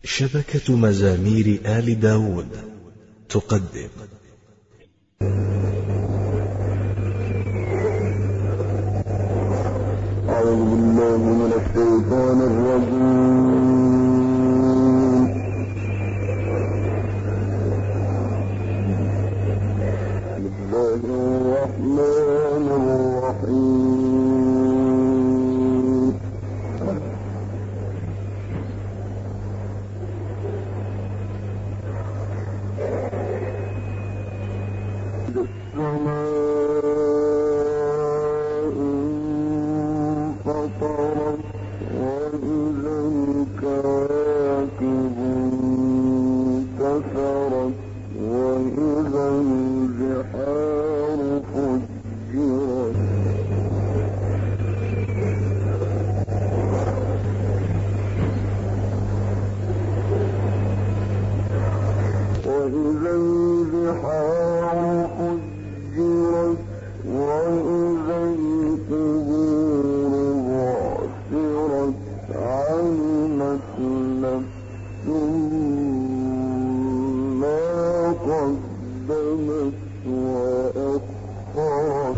شبكة مزامير آل داود تقدم أعوذ بالله من الشيطان الرجيم. بسم الله الرحمن الرحيم. السماء انفطرت وإذا الكواكب انتثرت وإذا البحار فجرت وإذا البحار فجرت وإذا القبور بعثرت علمت نفس ما قدمت وأخرت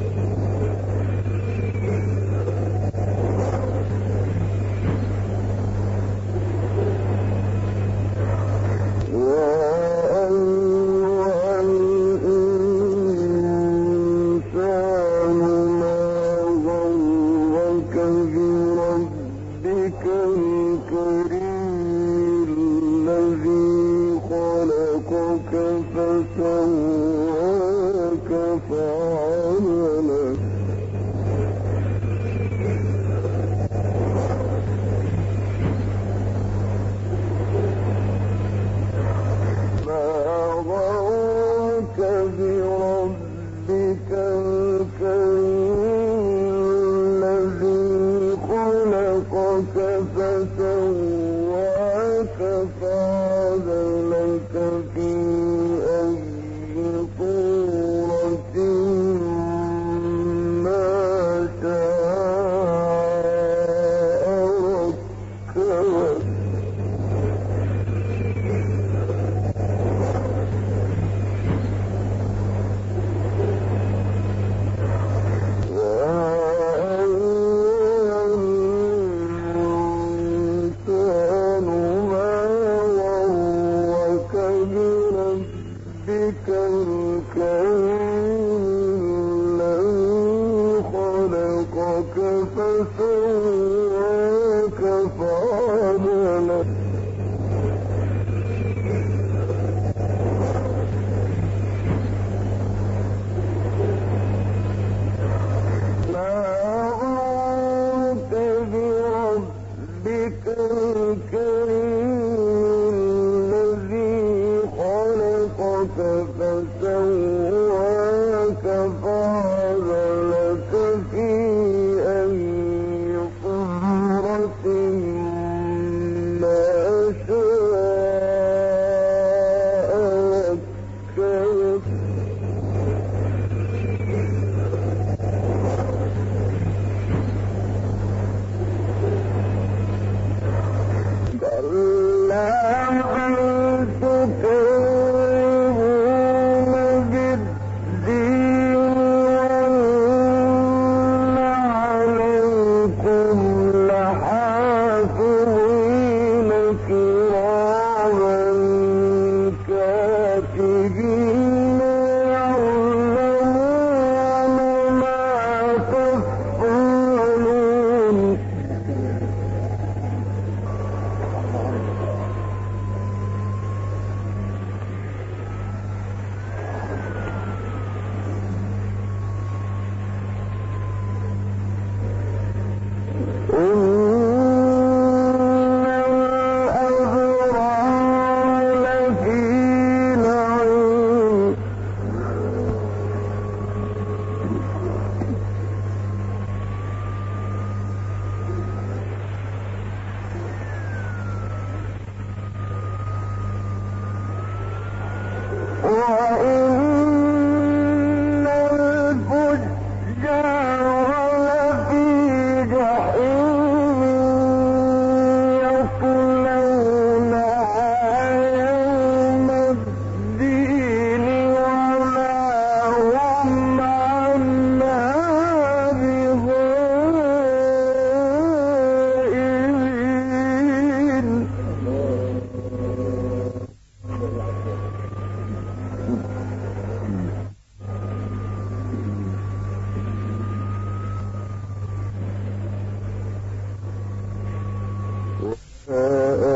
فسواك فعدلك ما غرك بربك الكريم الذي خلقك فسواك فعدلك في فسواك فعدلك ما غرك بربك الكريم الذي خلقك فسواك فعدلك في يصلونها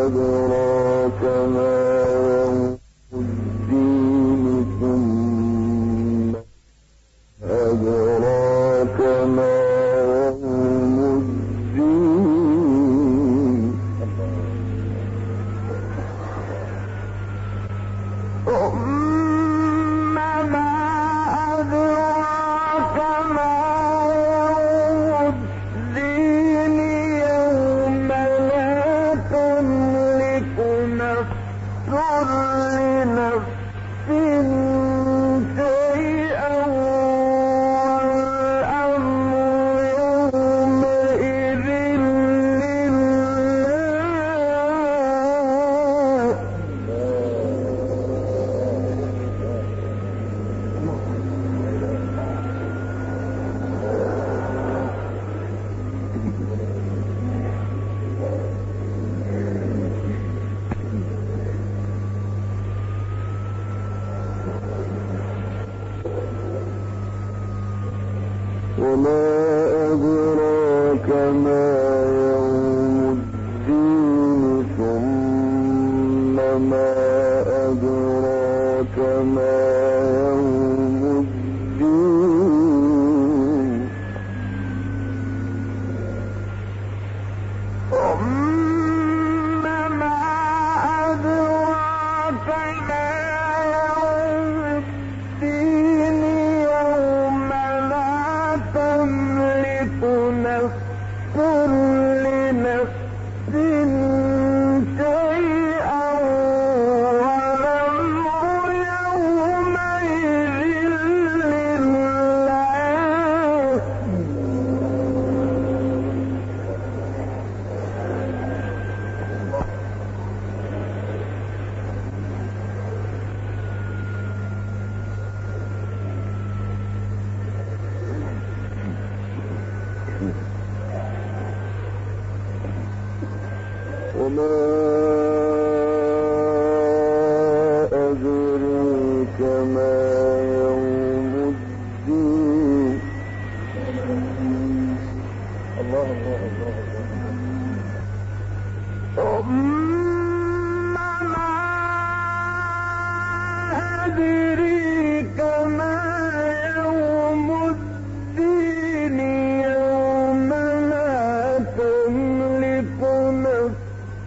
أدراك ما يوم الدين ثم أدراك ما يوم الدين ثم ما أدراك ما يوم الدين يوم لا تملك نفس لنفس شيئا والأمر يومئذ وما أدراك ما يوم الدين ثم ما أدراك ما يوم الدين ثم ما أدراك ما يوم الدين يوم لا تملك نفس لنفس شيئا والأمر يومئذ لله وما أدريك ما يوم الدين الله الله الله ثم ما أدريك ما يوم الدين يوم لا تملك نفس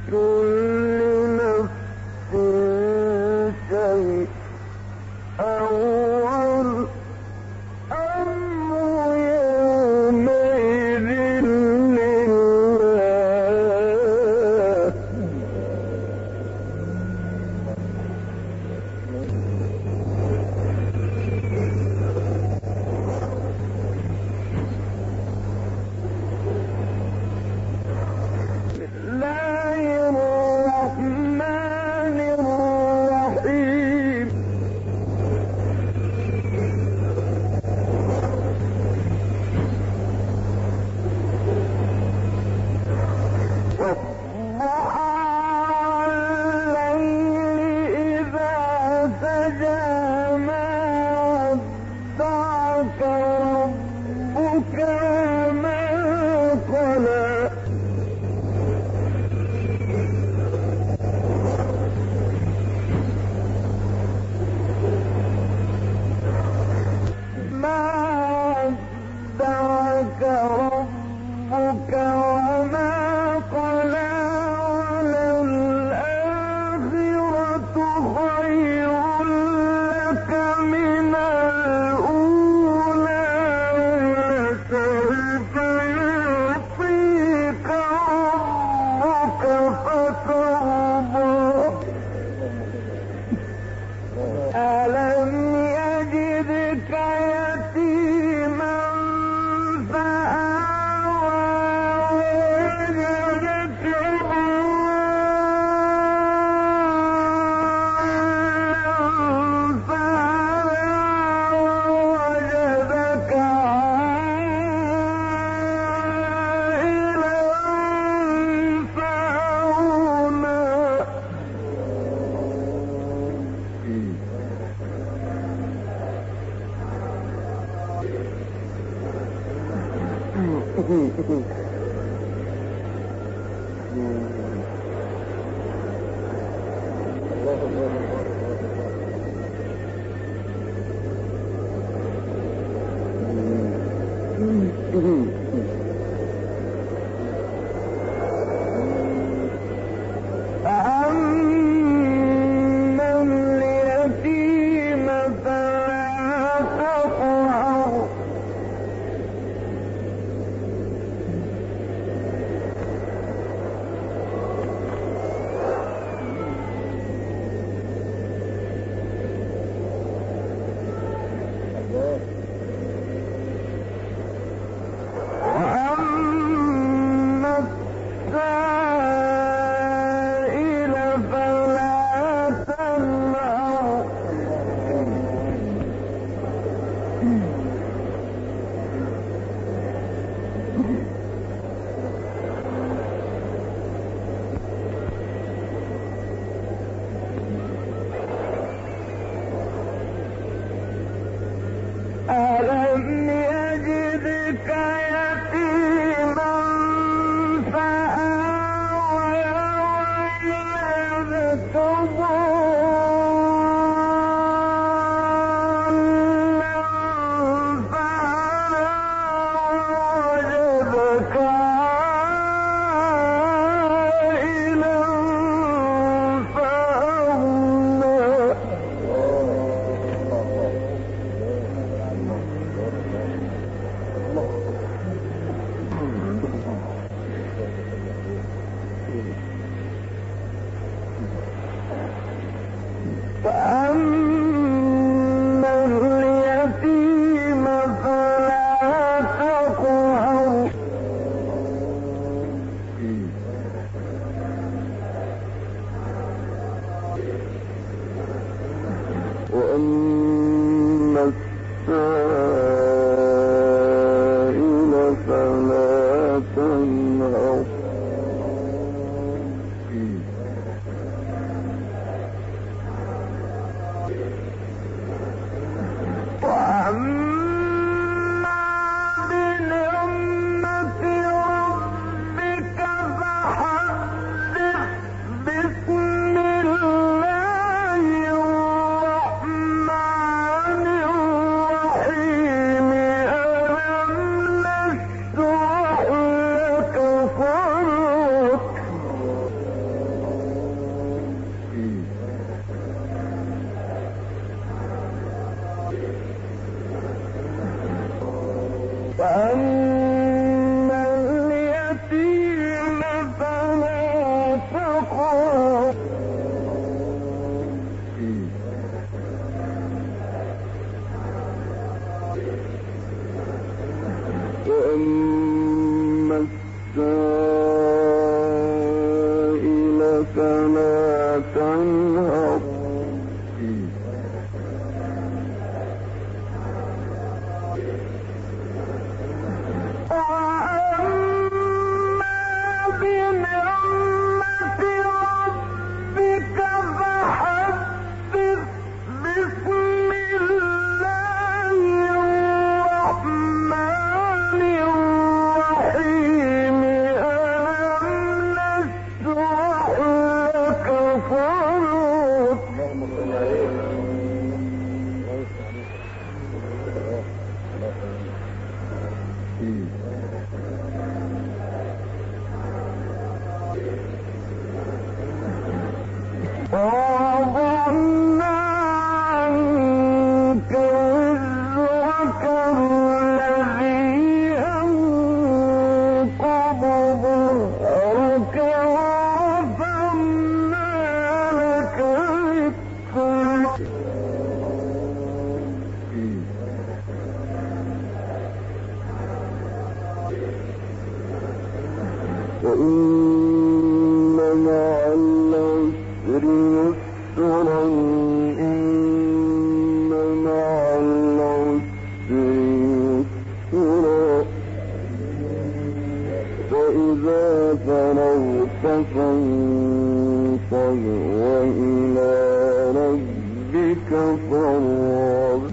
لنفس شيئا والأمر يومئذ لله بسم الله الرحمن الرحيم والضحى والليل إذا سجى ما ودعك ربك وما قلى ما ودعك ربك وما قلى وللآخرة خير لك من الأولى ولسوف يعطيك ربك فترضى ألم يجدك يتيما فآوى ووجدك ضالا فهدى ووجدك عائلا فأغنى ألم يجدك يتيما فآوى ووجدك ضالا فهدى ووجدك عائلا فأغنى فأما اليتيم فلا تقهر وأما السائل فلا تنهر وأما بنعمة ربك فحدث بسم الله الرحمن الرحيم ألم نشرح لك صدرك فأما اليتيم فلا تقهر وأما السائل فلا تنهر وأما بنعمة ربك فحدث بسم الله الرحمن الرحيم ألم نشرح لك صدرك ووضعنا عنك وزرك الذي أنقض ظهرك ورفعنا لك ذكرك وإن مع العسر يسرا إن مع العسر يسرا فإذا فرغت فانصب وإلى ربك فارغب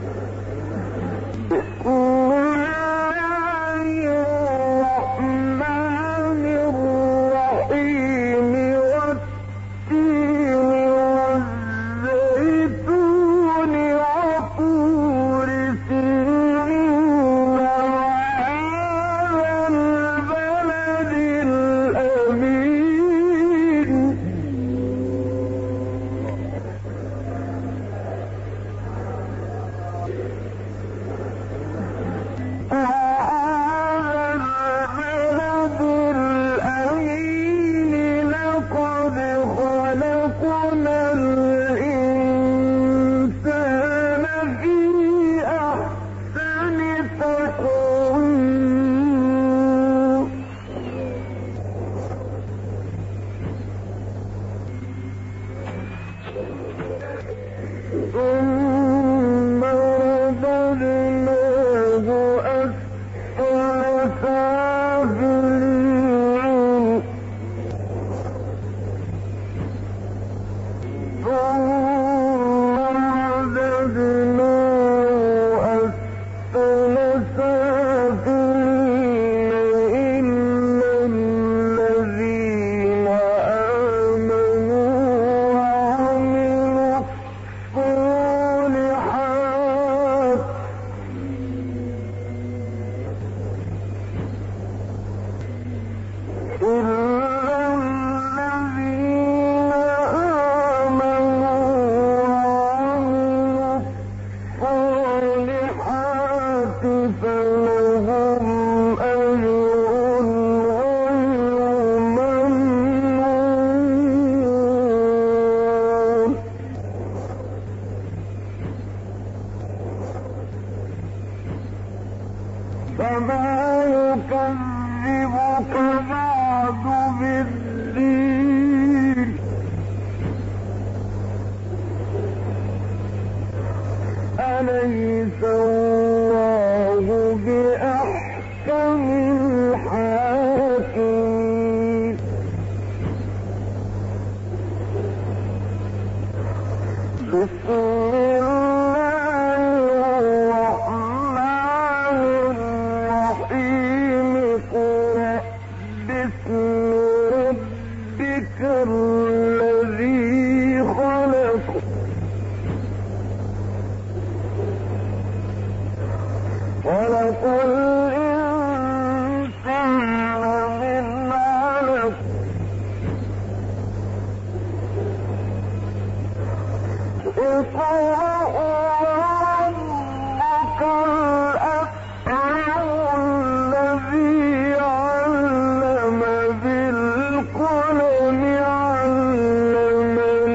بسم الله الرحمن سافلين فما يكذبك بعد بالدين أليس الله بأحكم الحاكمين بسم الذي خلق الإنسان من علق اقرأ ربك الأكرم الذي علم بالقلم علم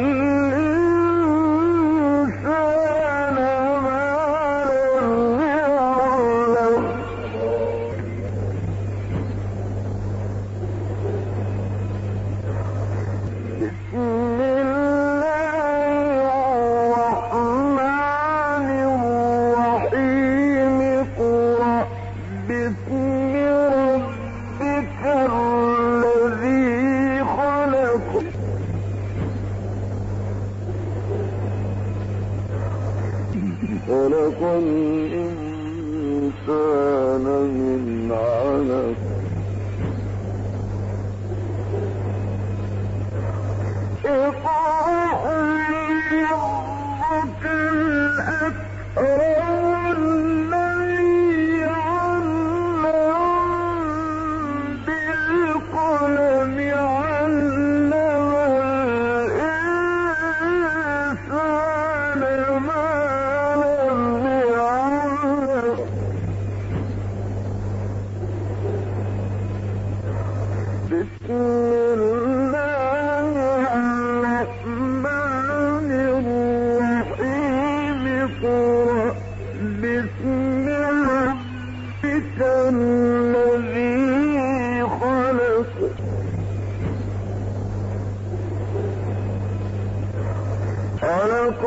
الإنسان ما لم يعلم بسم الله الرحمن الرحيم اقرأ باسم ربك الذي خلق خلق الإنسان من علق اقرأ ربك الأكرم الذي علم بالقلم علم الإنسان ما لم يعلم بسم الله الرحمن الرحيم اقرأ باسم ربك الذي خلق خلق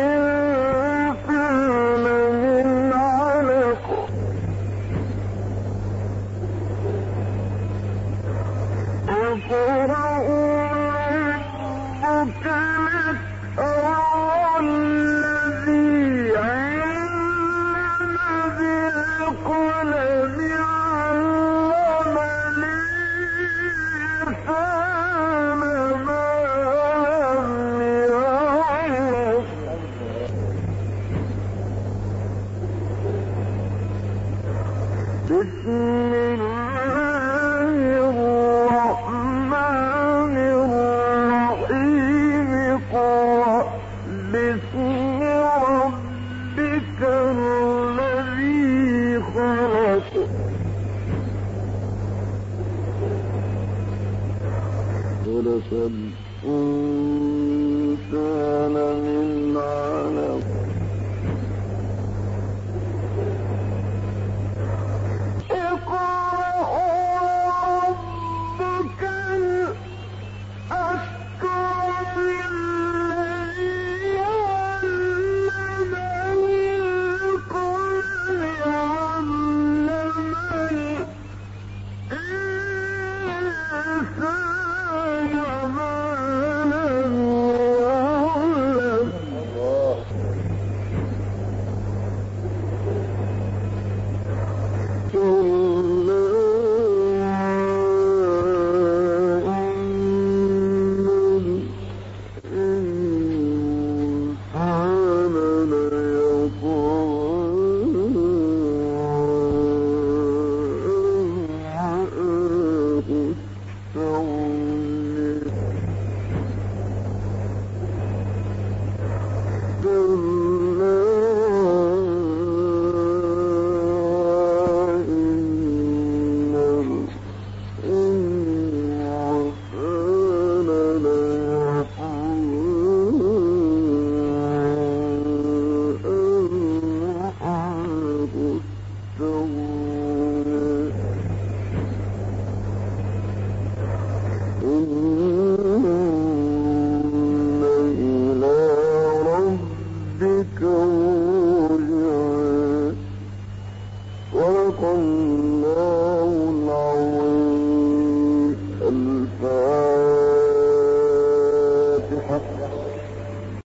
الإنسان من علق اقرأ ربك الأكرم الذي علم بالقلم علم الإنسان ما لم يعلم بسم الله الرحمن الرحيم اقرأ باسم ربك الذي خلق خلق الإنسان من علق اقرأ ربك الأكرم الذي علم بالقلم علم الكون